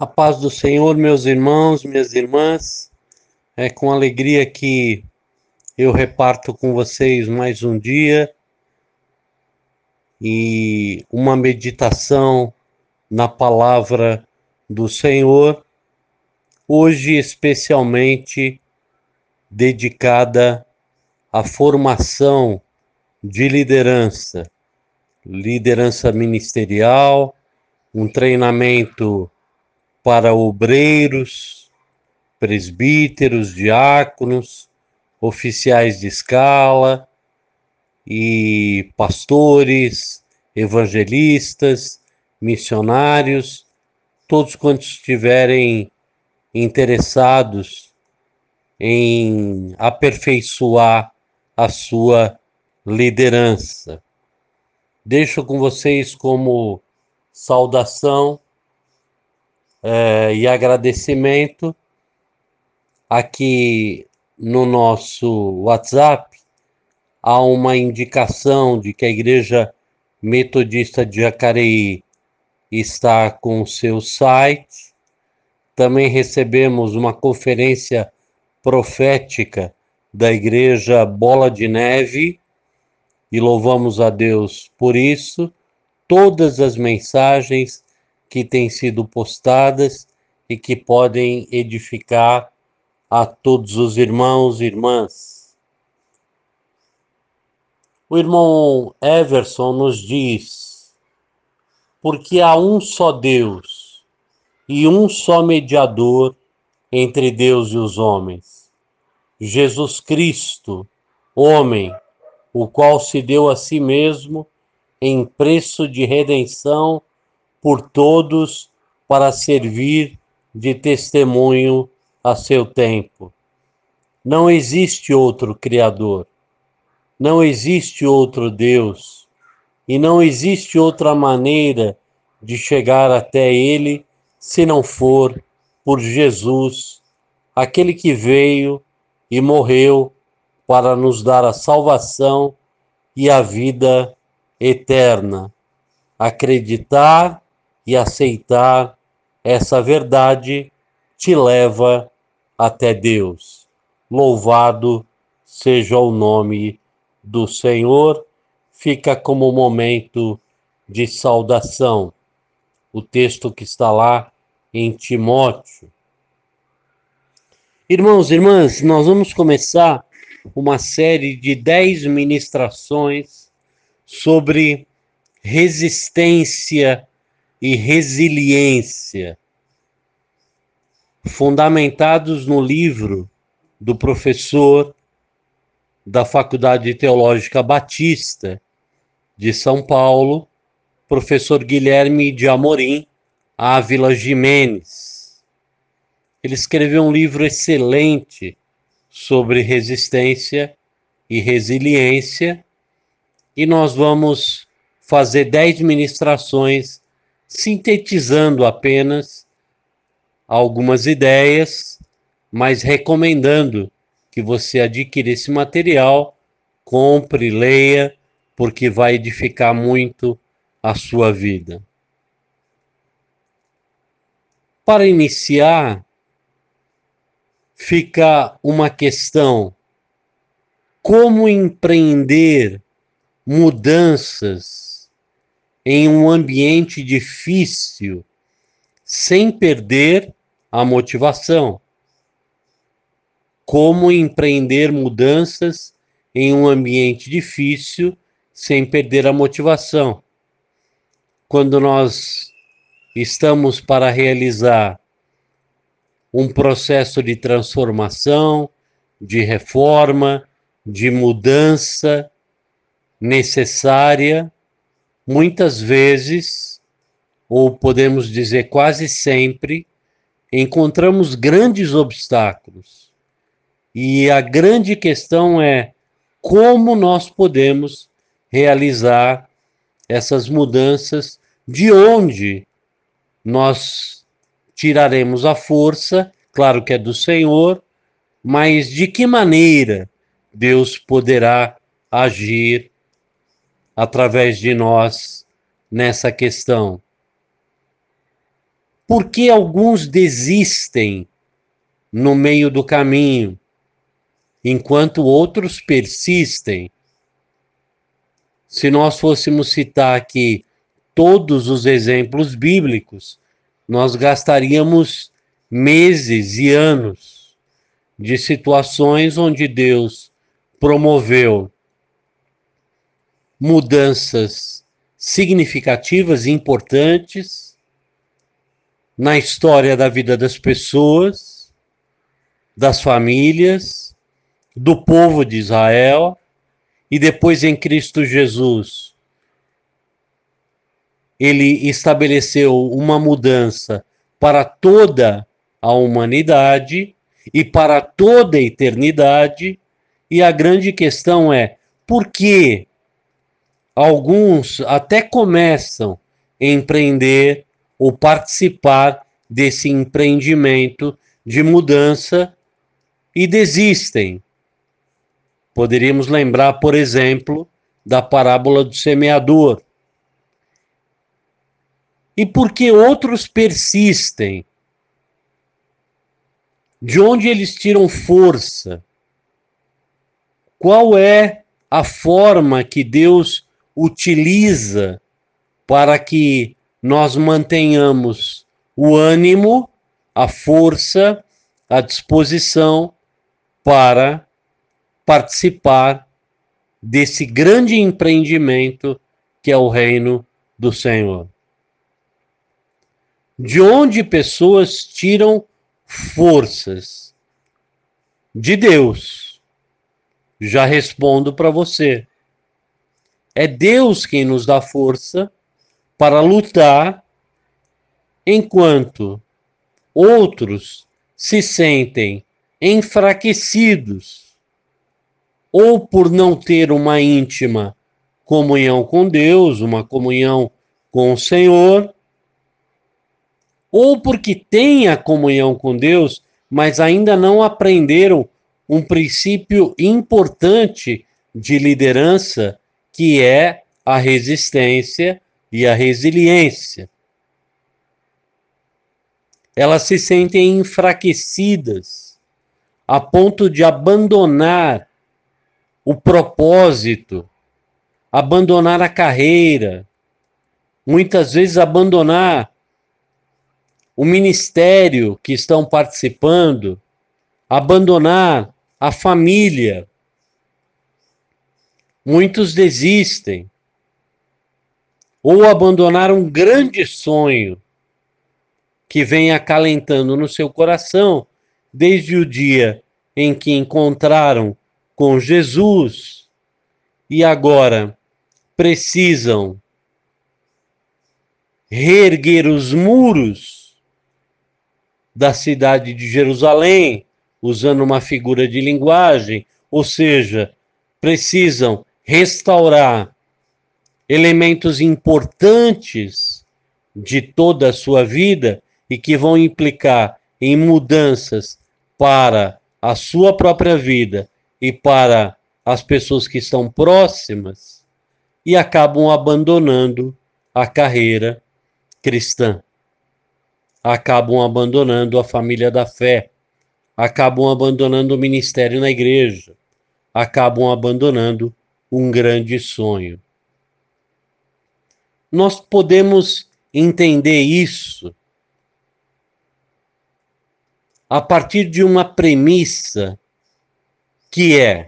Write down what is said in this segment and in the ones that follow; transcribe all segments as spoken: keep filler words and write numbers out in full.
A paz do Senhor, meus irmãos, minhas irmãs, é com alegria que eu reparto com vocês mais um dia e uma meditação na palavra do Senhor, hoje especialmente dedicada à formação de liderança, liderança ministerial, um treinamento para obreiros, presbíteros, diáconos, oficiais de escala e pastores, evangelistas, missionários, todos quantos estiverem interessados em aperfeiçoar a sua liderança. Deixo com vocês como saudação eh, e agradecimento aqui no nosso WhatsApp há uma indicação de que a Igreja Metodista de Jacareí está com o seu site. Também recebemos uma conferência profética da Igreja Bola de Neve e louvamos a Deus por isso. Todas as mensagens que têm sido postadas e que podem edificar a todos os irmãos e irmãs. O irmão Everson nos diz: porque há um só Deus e um só mediador entre Deus e os homens, Jesus Cristo, homem, o qual se deu a si mesmo em preço de redenção por todos para servir de testemunho a seu tempo. Não existe outro Criador, não existe outro Deus, e não existe outra maneira de chegar até Ele se não for por Jesus, aquele que veio e morreu para nos dar a salvação e a vida eterna. Acreditar e aceitar essa verdade te leva até Deus. Louvado seja o nome do Senhor. Fica como momento de saudação o texto que está lá em Timóteo. Irmãos e irmãs, nós vamos começar uma série de dez ministrações sobre resistência e resiliência, fundamentados no livro do professor da Faculdade Teológica Batista de São Paulo, professor Guilherme de Amorim Ávila Gimenez. Ele escreveu um livro excelente sobre resistência e resiliência, e nós vamos fazer dez ministrações sintetizando apenas algumas ideias, mas recomendando que você adquira esse material, compre, leia, porque vai edificar muito a sua vida. Para iniciar, fica uma questão: como empreender mudanças em um ambiente difícil sem perder a motivação? Como empreender mudanças em um ambiente difícil sem perder a motivação? Quando nós estamos para realizar um processo de transformação, de reforma, de mudança necessária, muitas vezes, ou podemos dizer quase sempre, encontramos grandes obstáculos. E a grande questão é como nós podemos realizar essas mudanças, de onde nós tiraremos a força, claro que é do Senhor, mas de que maneira Deus poderá agir através de nós nessa questão. Por que alguns desistem no meio do caminho, enquanto outros persistem? Se nós fôssemos citar aqui todos os exemplos bíblicos, nós gastaríamos meses e anos de situações onde Deus promoveu mudanças significativas e importantes na história da vida das pessoas, das famílias, do povo de Israel, e depois em Cristo Jesus ele estabeleceu uma mudança para toda a humanidade e para toda a eternidade. E a grande questão é, por que alguns até começam a empreender ou participar desse empreendimento de mudança e desistem? Poderíamos lembrar, por exemplo, da parábola do semeador. E por que outros persistem? De onde eles tiram força? Qual é a forma que Deus utiliza para que nós mantenhamos o ânimo, a força, a disposição para participar desse grande empreendimento que é o reino do Senhor? De onde pessoas tiram forças? De Deus. Já respondo para você. É Deus quem nos dá força para lutar, enquanto outros se sentem enfraquecidos, ou por não ter uma íntima comunhão com Deus, uma comunhão com o Senhor, ou porque têm a comunhão com Deus, mas ainda não aprenderam um princípio importante de liderança, que é a resistência e a resiliência. Elas se sentem enfraquecidas a ponto de abandonar o propósito, abandonar a carreira, muitas vezes abandonar o ministério que estão participando, abandonar a família. Muitos desistem, ou abandonar um grande sonho que vem acalentando no seu coração desde o dia em que encontraram com Jesus e agora precisam reerguer os muros da cidade de Jerusalém, usando uma figura de linguagem, ou seja, precisam restaurar elementos importantes de toda a sua vida e que vão implicar em mudanças para a sua própria vida e para as pessoas que estão próximas, e acabam abandonando a carreira cristã, acabam abandonando a família da fé, acabam abandonando o ministério na igreja, acabam abandonando um grande sonho. Nós podemos entender isso a partir de uma premissa, que é: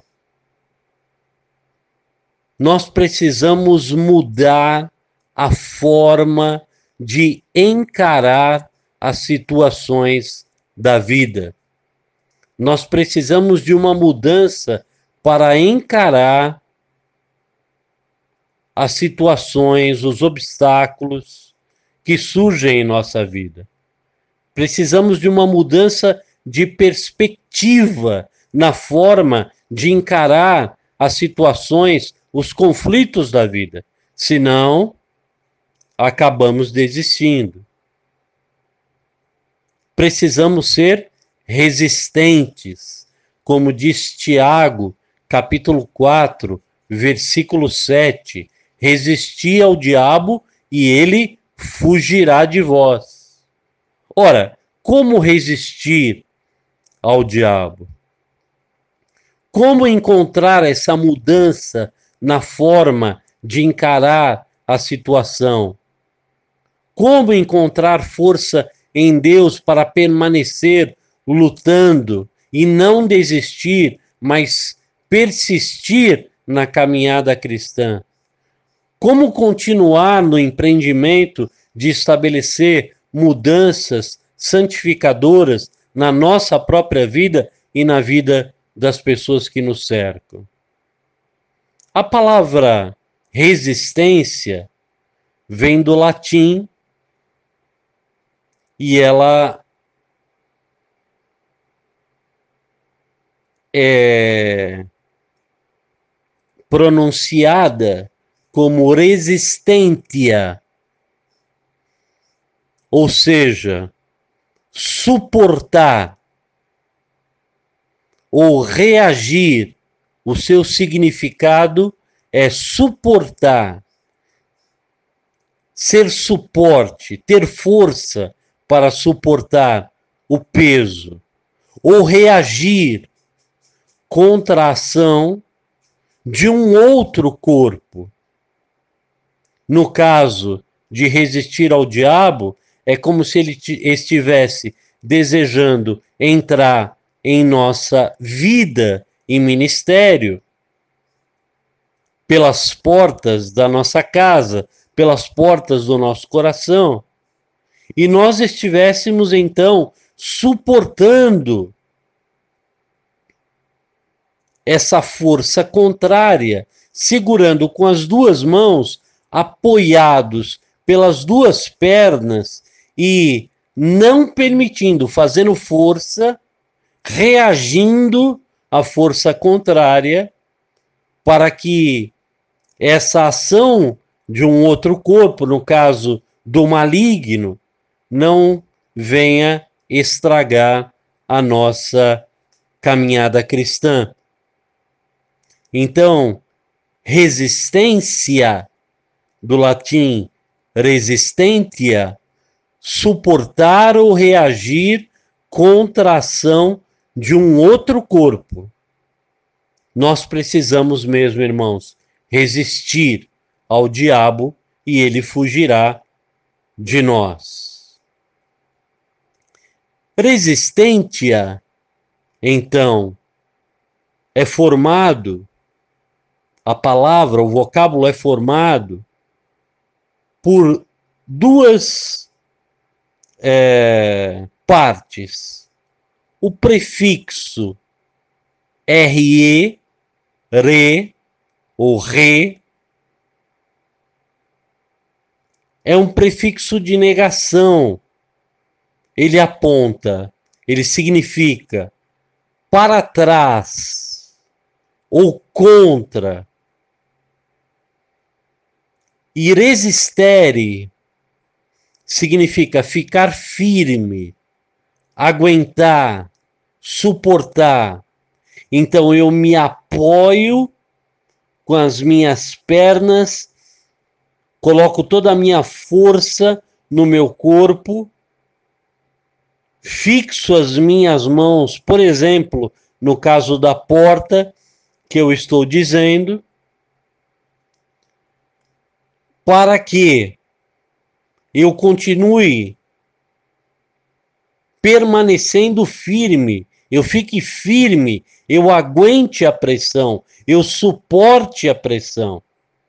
nós precisamos mudar a forma de encarar as situações da vida. Nós precisamos de uma mudança para encarar as situações, os obstáculos que surgem em nossa vida. Precisamos de uma mudança de perspectiva na forma de encarar as situações, os conflitos da vida. Senão, acabamos desistindo. Precisamos ser resistentes, como diz Tiago, capítulo quatro, versículo sete. Resisti ao diabo e ele fugirá de vós. Ora, como resistir ao diabo? Como encontrar essa mudança na forma de encarar a situação? Como encontrar força em Deus para permanecer lutando e não desistir, mas persistir na caminhada cristã? Como continuar no empreendimento de estabelecer mudanças santificadoras na nossa própria vida e na vida das pessoas que nos cercam? A palavra resistência vem do latim e ela é pronunciada como resistência, ou seja, suportar ou reagir. O seu significado é suportar, ser suporte, ter força para suportar o peso, ou reagir contra a ação de um outro corpo. No caso de resistir ao diabo, é como se ele estivesse desejando entrar em nossa vida e ministério pelas portas da nossa casa, pelas portas do nosso coração, e nós estivéssemos então suportando essa força contrária, segurando com as duas mãos, apoiados pelas duas pernas e não permitindo, fazendo força, reagindo à força contrária, para que essa ação de um outro corpo, no caso do maligno, não venha estragar a nossa caminhada cristã. Então, resistência, do latim resistentia, suportar ou reagir contra a ação de um outro corpo. Nós precisamos mesmo, irmãos, resistir ao diabo e ele fugirá de nós. Resistência, então, é formado, a palavra, o vocábulo é formado por duas é, partes. O prefixo re, re, ou re, é um prefixo de negação. Ele aponta, ele significa para trás ou contra. E resistere significa ficar firme, aguentar, suportar. Então eu me apoio com as minhas pernas, coloco toda a minha força no meu corpo, fixo as minhas mãos, por exemplo, no caso da porta que eu estou dizendo, para que eu continue permanecendo firme, eu fique firme, eu aguente a pressão, eu suporte a pressão.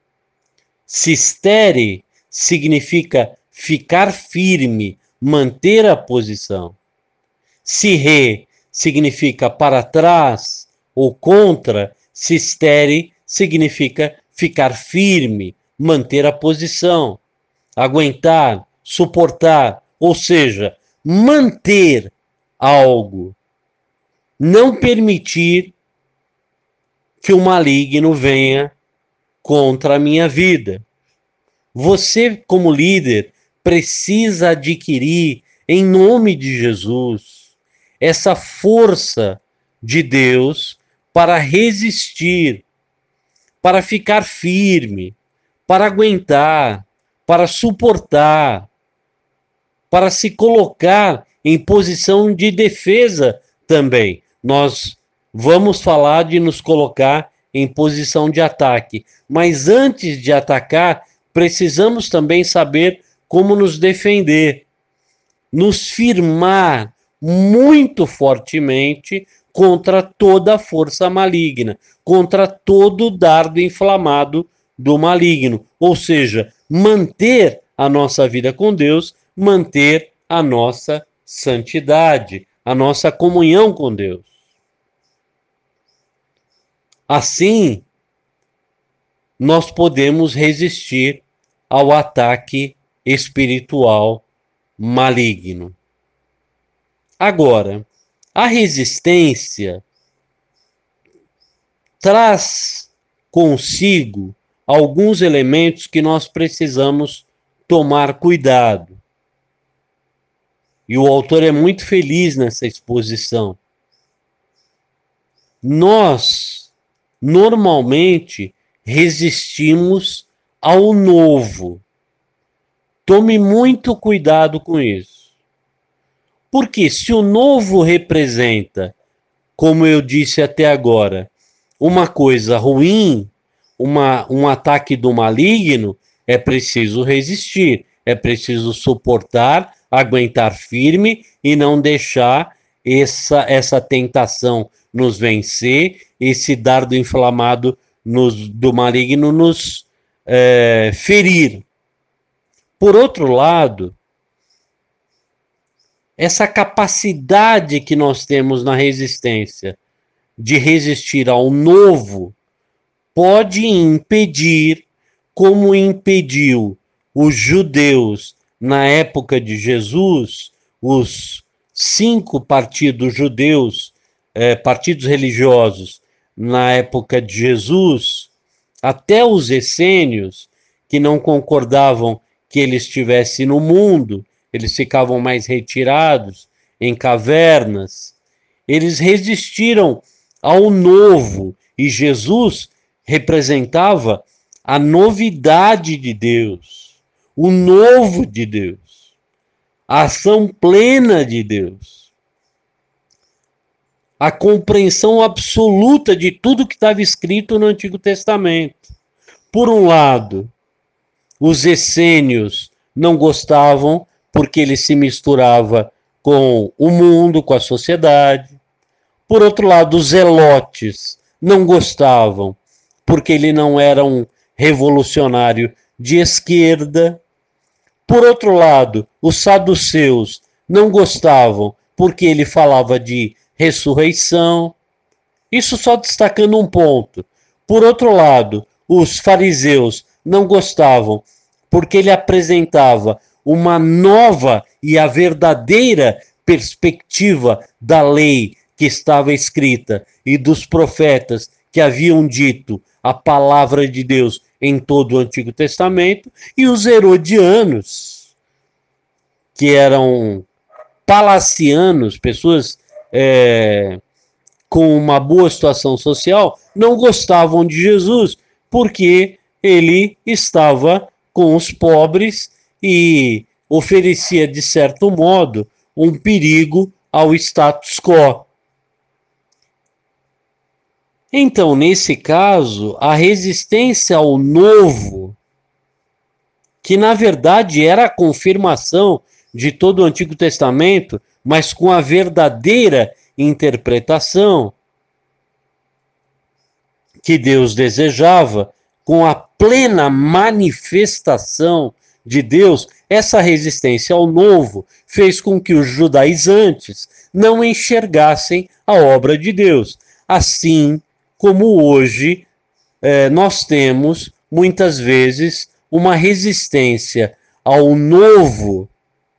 Sistere significa ficar firme, manter a posição. Sirre significa para trás ou contra. Sistere significa ficar firme, manter a posição, aguentar, suportar, ou seja, manter algo, não permitir que o maligno venha contra a minha vida. Você, como líder, precisa adquirir, em nome de Jesus, essa força de Deus para resistir, para ficar firme, para aguentar, para suportar. para se colocar em posição de defesa também. Nós vamos falar de nos colocar em posição de ataque, mas antes de atacar, precisamos também saber como nos defender, nos firmar muito fortemente contra toda a força maligna, contra todo dardo inflamado do maligno, ou seja, manter a nossa vida com Deus, manter a nossa santidade, a nossa comunhão com Deus. Assim, nós podemos resistir ao ataque espiritual maligno. Agora, a resistência traz consigo alguns elementos que nós precisamos tomar cuidado. E o autor é muito feliz nessa exposição. Nós, normalmente, resistimos ao novo. Tome muito cuidado com isso. Porque se o novo representa, como eu disse até agora, uma coisa ruim, uma, um ataque do maligno, é preciso resistir, é preciso suportar, aguentar firme e não deixar essa, essa tentação nos vencer, esse dardo inflamado nos, do maligno nos é, ferir. Por outro lado, essa capacidade que nós temos na resistência de resistir ao novo pode impedir, como impediu os judeus na época de Jesus, os cinco partidos judeus, eh, partidos religiosos na época de Jesus, até os essênios, que não concordavam que ele estivesse no mundo, eles ficavam mais retirados em cavernas, eles resistiram ao novo, e Jesus representava a novidade de Deus, o novo de Deus, a ação plena de Deus, a compreensão absoluta de tudo que estava escrito no Antigo Testamento. Por um lado, os essênios não gostavam porque ele se misturava com o mundo, com a sociedade. Por outro lado, os zelotes não gostavam porque ele não era um revolucionário de esquerda. Por outro lado, os saduceus não gostavam porque ele falava de ressurreição. Isso só destacando um ponto. Por outro lado, os fariseus não gostavam porque ele apresentava uma nova e a verdadeira perspectiva da lei que estava escrita e dos profetas que haviam dito a palavra de Deus em todo o Antigo Testamento, e os herodianos, que eram palacianos, pessoas é, com uma boa situação social, não gostavam de Jesus, porque ele estava com os pobres e oferecia, de certo modo, um perigo ao status quo. Então, nesse caso, a resistência ao novo, que na verdade era a confirmação de todo o Antigo Testamento, mas com a verdadeira interpretação que Deus desejava, com a plena manifestação de Deus, essa resistência ao novo fez com que os judaizantes não enxergassem a obra de Deus. Assim como hoje eh, nós temos, muitas vezes, uma resistência ao novo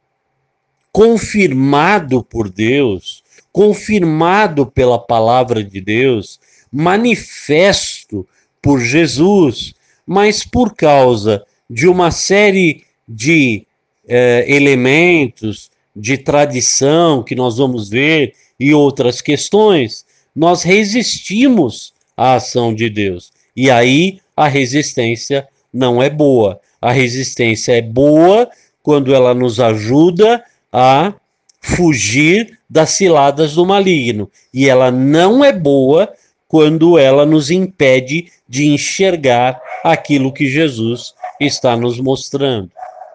confirmado por Deus, confirmado pela palavra de Deus, manifesto por Jesus, mas por causa de uma série de eh, elementos, de tradição que nós vamos ver e outras questões, nós resistimos à ação de Deus. E aí a resistência não é boa. A resistência é boa quando ela nos ajuda a fugir das ciladas do maligno. E ela não é boa quando ela nos impede de enxergar aquilo que Jesus está nos mostrando.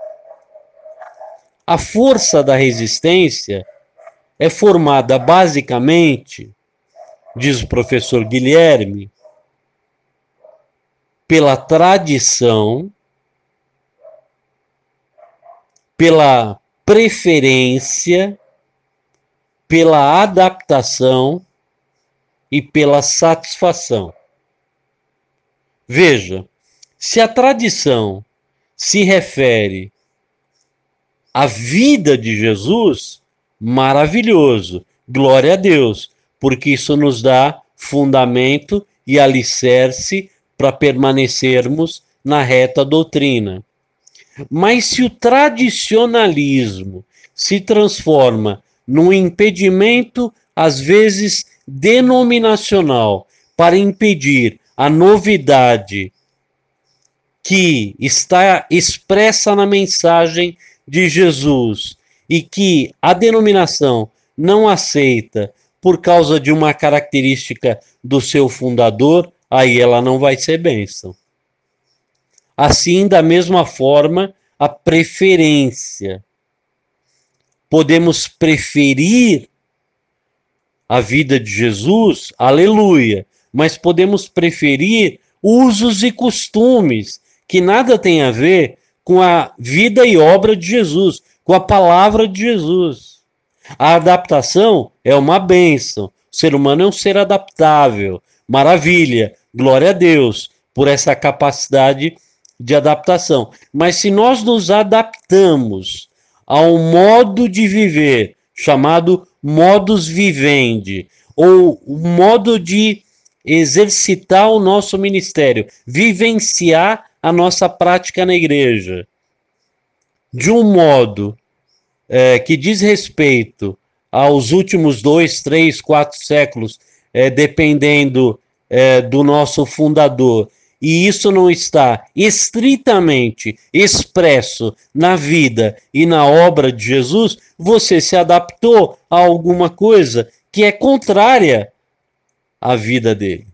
A força da resistência é formada basicamente, diz o professor Guilherme, pela tradição, pela preferência, pela adaptação e pela satisfação. Veja, se a tradição se refere à vida de Jesus, maravilhoso, glória a Deus, porque isso nos dá fundamento e alicerce para permanecermos na reta doutrina. Mas se o tradicionalismo se transforma num impedimento, às vezes denominacional, para impedir a novidade que está expressa na mensagem de Jesus e que a denominação não aceita por causa de uma característica do seu fundador, aí ela não vai ser bênção. Assim, da mesma forma, a preferência. Podemos preferir a vida de Jesus, aleluia, mas podemos preferir usos e costumes que nada tem a ver com a vida e obra de Jesus, com a palavra de Jesus. A adaptação é uma bênção. O ser humano é um ser adaptável. Maravilha, glória a Deus por essa capacidade de adaptação. Mas se nós nos adaptamos a um modo de viver chamado modus vivendi, ou um modo de exercitar o nosso ministério, vivenciar a nossa prática na igreja, de um modo é, que diz respeito aos últimos dois, três, quatro séculos, é, dependendo é, do nosso fundador, e isso não está estritamente expresso na vida e na obra de Jesus, você se adaptou a alguma coisa que é contrária à vida dele.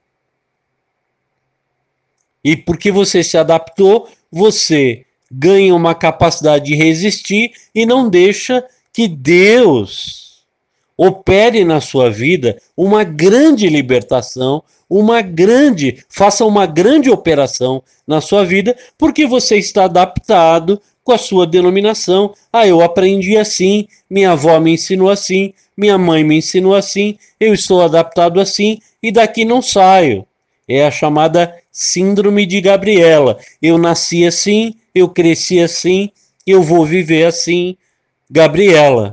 E porque você se adaptou, você ganha uma capacidade de resistir e não deixa que Deus opere na sua vida uma grande libertação, uma grande, faça uma grande operação na sua vida, porque você está adaptado com a sua denominação. Ah, eu aprendi assim, minha avó me ensinou assim, minha mãe me ensinou assim, eu estou adaptado assim e daqui não saio. É a chamada síndrome de Gabriela. Eu nasci assim, eu cresci assim, eu vou viver assim. Gabriela,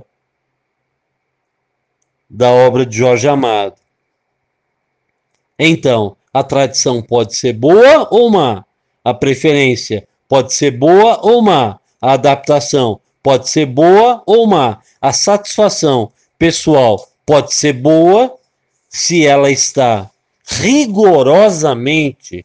da obra de Jorge Amado. Então, a tradição pode ser boa ou má. A preferência pode ser boa ou má. A adaptação pode ser boa ou má. A satisfação pessoal pode ser boa se ela está rigorosamente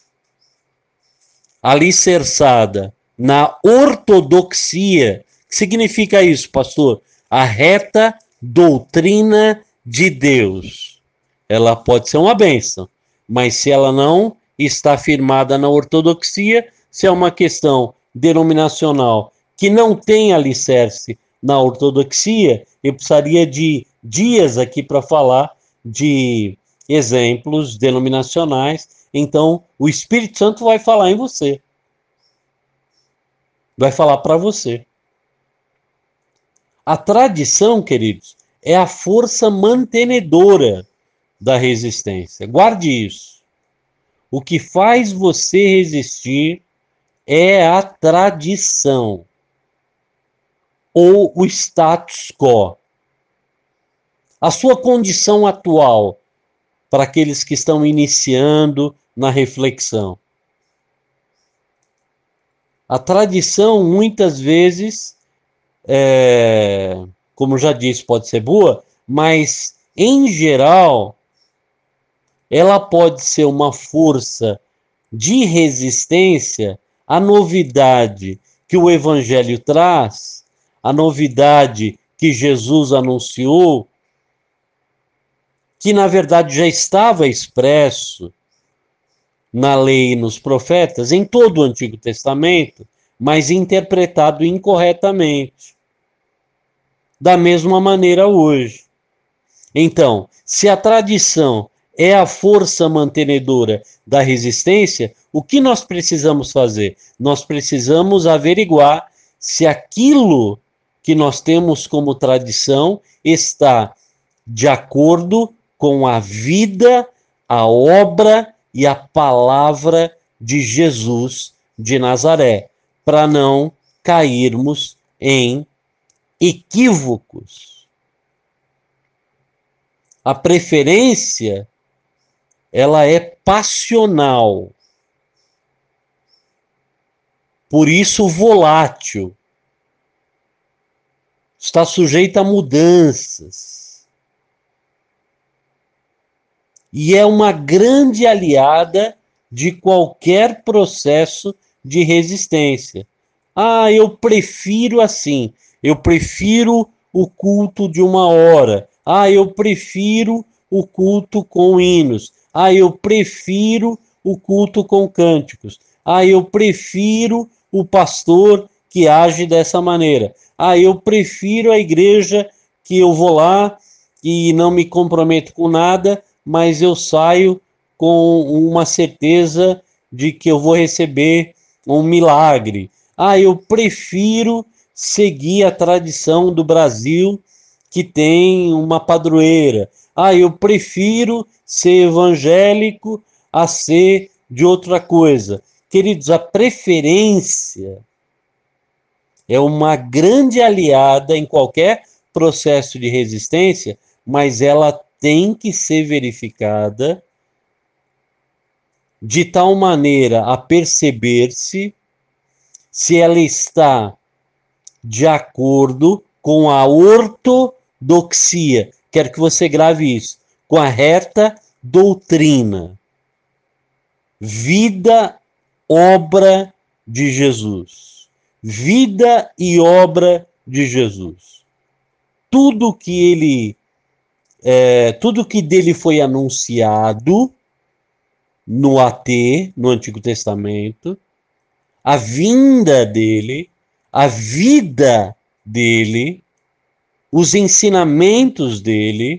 alicerçada na ortodoxia. O que significa isso, pastor? A reta doutrina de Deus. Ela pode ser uma bênção, mas se ela não está firmada na ortodoxia, se é uma questão denominacional que não tem alicerce na ortodoxia, eu precisaria de dias aqui para falar de exemplos denominacionais. Então, o Espírito Santo vai falar em você. Vai falar para você. A tradição, queridos, é a força mantenedora da resistência. Guarde isso. O que faz você resistir é a tradição ou o status quo. A sua condição atual, para aqueles que estão iniciando na reflexão. A tradição, muitas vezes, é, como já disse, pode ser boa, mas, em geral, ela pode ser uma força de resistência à novidade que o Evangelho traz, a novidade que Jesus anunciou, que na verdade já estava expresso na lei e nos profetas, em todo o Antigo Testamento, mas interpretado incorretamente. Da mesma maneira hoje. Então, se a tradição é a força mantenedora da resistência, o que nós precisamos fazer? Nós precisamos averiguar se aquilo que nós temos como tradição está de acordo com a vida, a obra e a palavra de Jesus de Nazaré, para não cairmos em equívocos. A preferência, ela é passional. Por isso volátil. Está sujeita a mudanças. E é uma grande aliada de qualquer processo de resistência. Ah, eu prefiro assim. Eu prefiro o culto de uma hora. Ah, eu prefiro o culto com hinos. Ah, eu prefiro o culto com cânticos. Ah, eu prefiro o pastor que age dessa maneira. Ah, eu prefiro a igreja que eu vou lá e não me comprometo com nada, mas eu saio com uma certeza de que eu vou receber um milagre. Ah, eu prefiro seguir a tradição do Brasil, que tem uma padroeira. Ah, eu prefiro ser evangélico a ser de outra coisa. Queridos, a preferência é uma grande aliada em qualquer processo de resistência, mas ela tem que ser verificada de tal maneira a perceber-se se ela está de acordo com a ortodoxia. Quero que você grave isso. Com a reta doutrina. Vida, obra de Jesus. Vida e obra de Jesus. Tudo que ele, é, tudo que dele foi anunciado no A T, no Antigo Testamento, a vinda dele, a vida dele, os ensinamentos dele,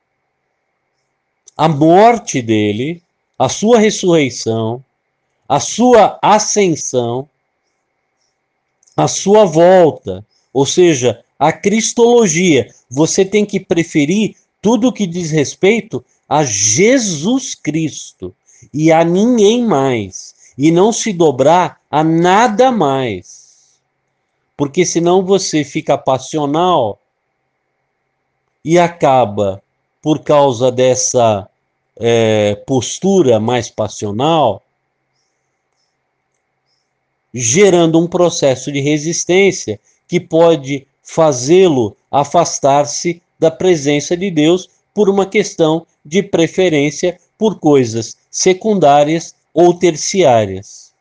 a morte dele, a sua ressurreição, a sua ascensão, a sua volta, ou seja, a cristologia. Você tem que preferir tudo que diz respeito a Jesus Cristo e a ninguém mais, e não se dobrar a nada mais. Porque senão você fica passional e acaba, por causa dessa é, postura mais passional, gerando um processo de resistência que pode fazê-lo afastar-se da presença de Deus por uma questão de preferência por coisas secundárias ou terciárias.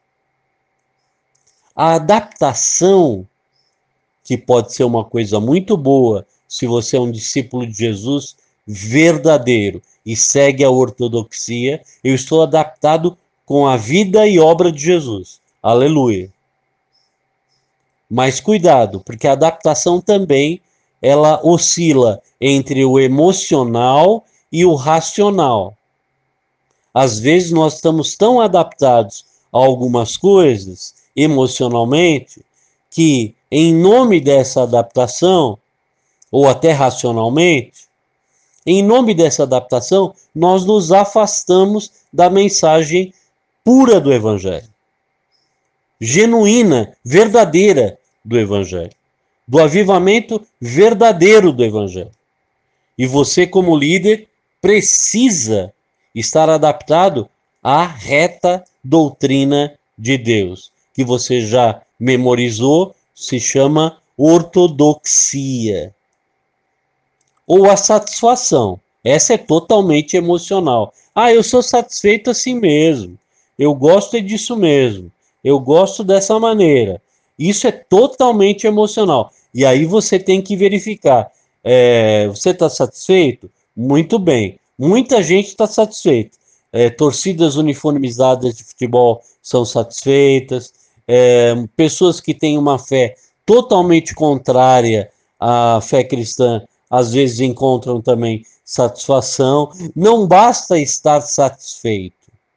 A adaptação, que pode ser uma coisa muito boa se você é um discípulo de Jesus verdadeiro e segue a ortodoxia, eu estou adaptado com a vida e obra de Jesus. Aleluia. Mas cuidado, porque a adaptação também, ela oscila entre o emocional e o racional. Às vezes nós estamos tão adaptados a algumas coisas, emocionalmente, que em nome dessa adaptação, ou até racionalmente, em nome dessa adaptação, nós nos afastamos da mensagem pura do Evangelho. Genuína, verdadeira do Evangelho. Do avivamento verdadeiro do Evangelho. E você, como líder, precisa estar adaptado à reta doutrina de Deus, que você já memorizou, se chama ortodoxia. Ou a satisfação. Essa é totalmente emocional. Ah, eu sou satisfeito assim mesmo. Eu gosto é disso mesmo. Eu gosto dessa maneira. Isso é totalmente emocional. E aí você tem que verificar. É, você está satisfeito? Muito bem. Muita gente está satisfeita. É, torcidas uniformizadas de futebol são satisfeitas. É, pessoas que têm uma fé totalmente contrária à fé cristã, às vezes encontram também satisfação. Não basta estar satisfeito.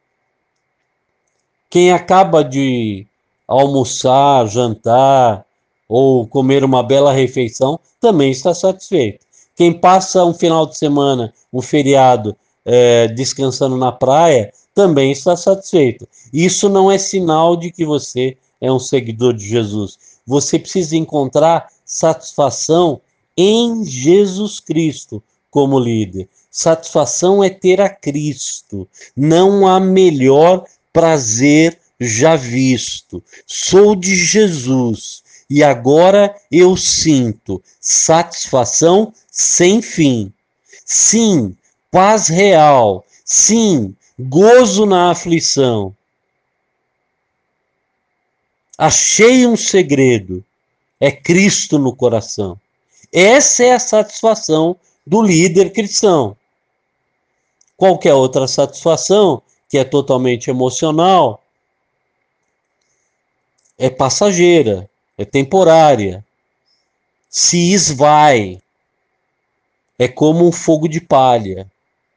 Quem acaba de almoçar, jantar ou comer uma bela refeição também está satisfeito. Quem passa um final de semana, um feriado, é, descansando na praia, também está satisfeito. Isso não é sinal de que você é um seguidor de Jesus. Você precisa encontrar satisfação em Jesus Cristo como líder. Satisfação é ter a Cristo. Não há melhor prazer já visto. Sou de Jesus e agora eu sinto satisfação sem fim. Sim, paz real. Sim, gozo na aflição. Achei um segredo. É Cristo no coração. Essa é a satisfação do líder cristão. Qualquer outra satisfação, que é totalmente emocional, é passageira, é temporária, se esvai, é como um fogo de palha.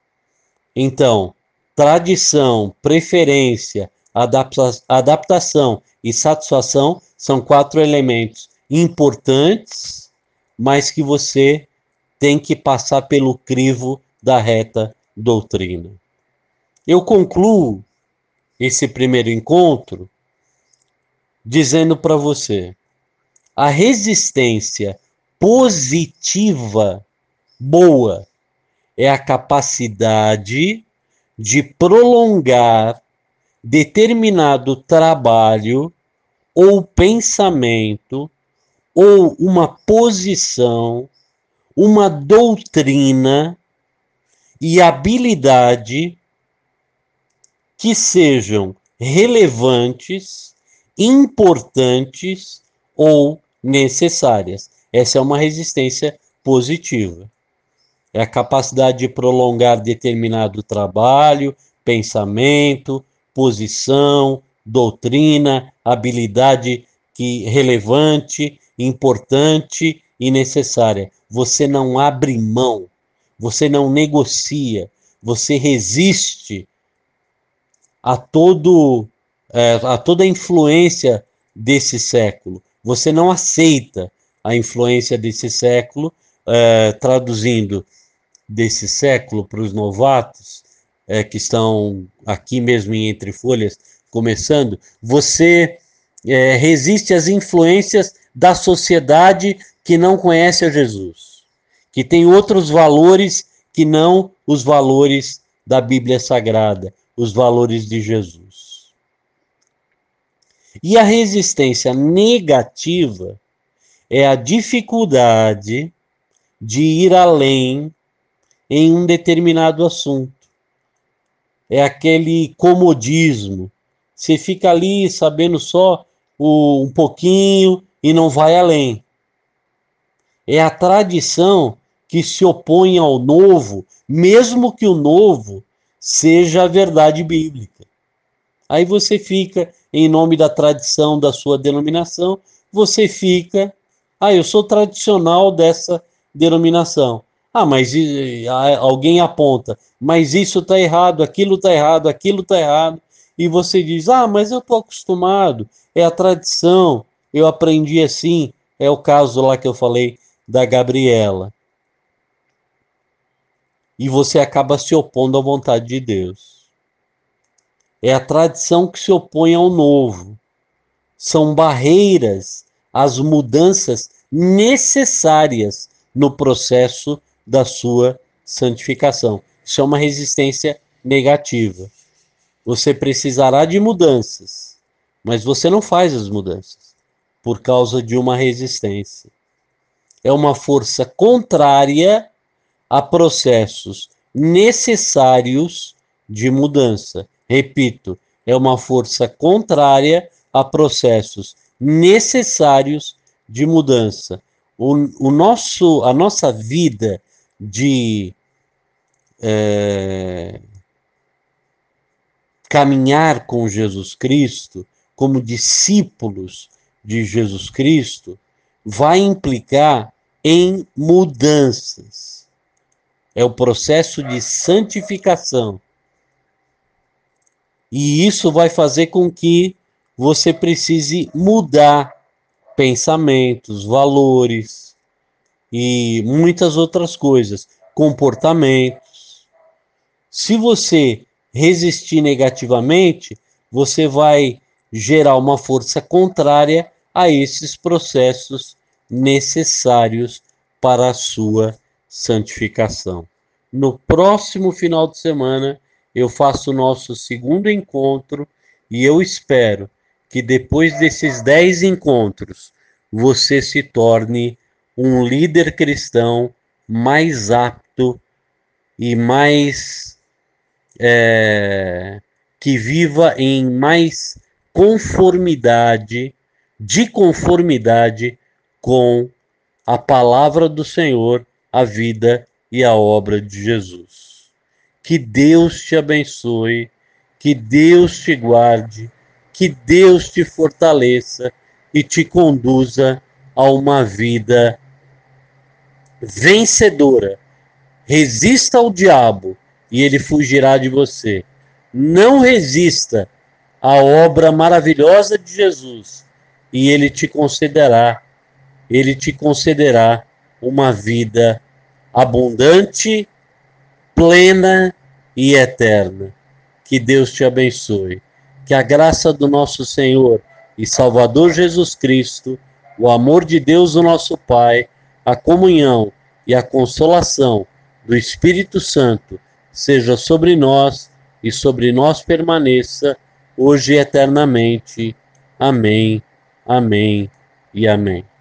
Então, tradição, preferência, adapta adaptação e satisfação são quatro elementos importantes, mas que você tem que passar pelo crivo da reta doutrina. Eu concluo esse primeiro encontro dizendo para você: a resistência positiva boa é a capacidade de prolongar determinado trabalho ou pensamento ou uma posição, uma doutrina e habilidade que sejam relevantes, importantes ou necessárias. Essa é uma resistência positiva. É a capacidade de prolongar determinado trabalho, pensamento, posição, doutrina, habilidade que relevante, importante e necessária. Você não abre mão, você não negocia, você resiste a todo é, a toda a influência desse século. Você não aceita a influência desse século, é, traduzindo desse século para os novatos, é, que estão aqui mesmo em Entre Folhas, começando, você é, resiste às influências da sociedade que não conhece a Jesus, que tem outros valores que não os valores da Bíblia Sagrada, os valores de Jesus. E a resistência negativa é a dificuldade de ir além em um determinado assunto. É aquele comodismo. Você fica ali sabendo só o, um pouquinho e não vai além. É a tradição que se opõe ao novo, mesmo que o novo seja a verdade bíblica. Aí você fica, em nome da tradição da sua denominação, você fica, ah, eu sou tradicional dessa denominação. Ah, mas e, a, alguém aponta, mas isso está errado, aquilo está errado, aquilo está errado. E você diz, ah, mas eu estou acostumado, é a tradição, eu aprendi assim. É o caso lá que eu falei da Gabriela. E você acaba se opondo à vontade de Deus. É a tradição que se opõe ao novo. São barreiras às mudanças necessárias no processo da sua santificação. Isso é uma resistência negativa. Você precisará de mudanças, mas você não faz as mudanças por causa de uma resistência. É uma força contrária a processos necessários de mudança. Repito, é uma força contrária a processos necessários de mudança. O, o nosso, a nossa vida de é, caminhar com Jesus Cristo, como discípulos de Jesus Cristo, vai implicar em mudanças. É o processo de santificação. E isso vai fazer com que você precise mudar pensamentos, valores e muitas outras coisas, comportamentos. Se você resistir negativamente, você vai gerar uma força contrária a esses processos necessários para a sua santificação. No próximo final de semana, eu faço o nosso segundo encontro e eu espero que depois desses dez encontros, você se torne um líder cristão mais apto e mais é, que viva em mais conformidade, de conformidade com a palavra do Senhor, a vida e a obra de Jesus. Que Deus te abençoe, que Deus te guarde, que Deus te fortaleça e te conduza a uma vida vencedora. Resista ao diabo e ele fugirá de você. Não resista à obra maravilhosa de Jesus e ele te concederá, ele te concederá uma vida abundante, plena e eterna. Que Deus te abençoe. Que a graça do nosso Senhor e Salvador Jesus Cristo, o amor de Deus, o nosso Pai, a comunhão e a consolação do Espírito Santo seja sobre nós e sobre nós permaneça, hoje e eternamente. Amém, amém e amém.